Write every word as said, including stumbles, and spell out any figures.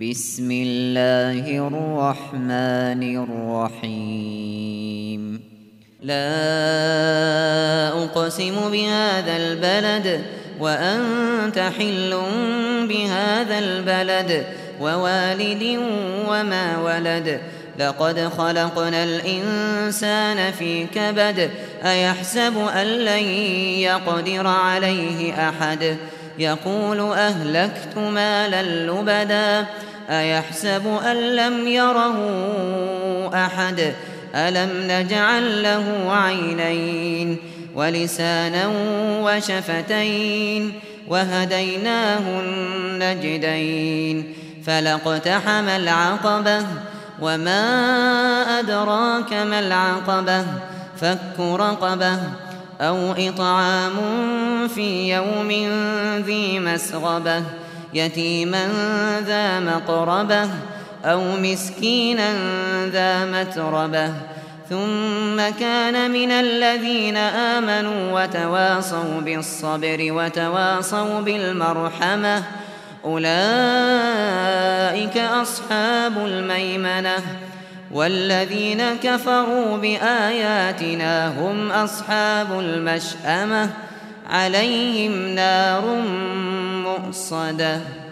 بسم الله الرحمن الرحيم لا أقسم بهذا البلد وأنت حل بهذا البلد ووالد وما ولد لقد خلقنا الإنسان في كبد أيحسب أن لن يقدر عليه أحد يقول أهلكت مالا لبدا أيحسب أن لم يره أحد ألم نجعل له عينين ولسانا وشفتين وهديناه النجدين فلاقتحم العقبة وما أدراك ما العقبة فك رقبة أو إطعام في يوم ذي مسغبة يتيما ذا مقربة أو مسكينا ذا متربة ثم كان من الذين آمنوا وتواصوا بالصبر وتواصوا بالمرحمة أولئك أصحاب الميمنة والذين كفروا بآياتنا هم أصحاب المشأمة عليهم نار مؤصدة.